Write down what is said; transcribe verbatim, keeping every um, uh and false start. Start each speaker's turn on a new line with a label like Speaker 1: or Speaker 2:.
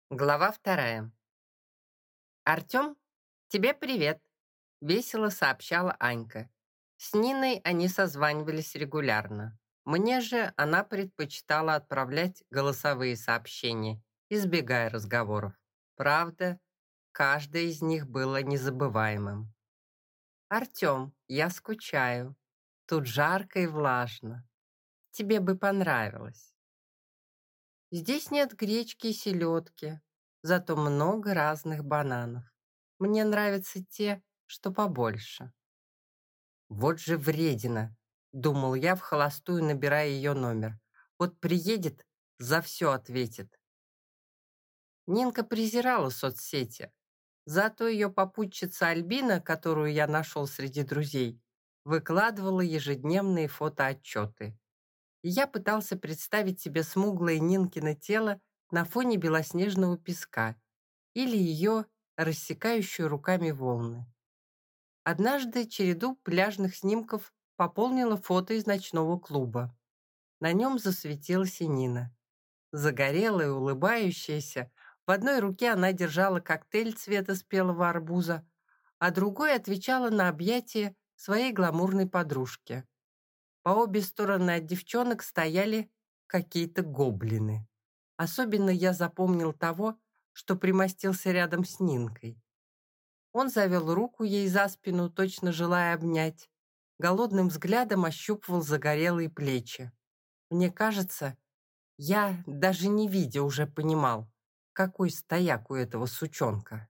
Speaker 1: Глава вторая. «Артем, тебе привет!» — весело сообщала Анька. С Ниной они созванивались регулярно. Мне же она предпочитала отправлять голосовые сообщения, избегая разговоров. Правда, каждое из них было незабываемым. «Артем, я скучаю. Тут жарко и влажно. Тебе бы понравилось. Здесь нет гречки и селедки, зато много разных бананов. Мне нравятся те, что побольше». Вот же вредина, думал я в холостую, набирая ее номер. Вот приедет, за все ответит. Нинка презирала соцсети. Зато ее попутчица Альбина, которую я нашел среди друзей, выкладывала ежедневные фотоотчеты. И я пытался представить себе смуглое Нинкино тело на фоне белоснежного песка или ее, рассекающую руками волны. Однажды череду пляжных снимков пополнила фото из ночного клуба. На нем засветилась и Нина. Загорелая, улыбающаяся, в одной руке она держала коктейль цвета спелого арбуза, а другой отвечала на объятие своей гламурной подружки. По обе стороны от девчонок стояли какие-то гоблины. Особенно я запомнил того, что примостился рядом с Нинкой. Он завел руку ей за спину, точно желая обнять. Голодным взглядом ощупывал загорелые плечи. Мне кажется, я, даже не видя, уже понимал, какой стояк у этого сучонка.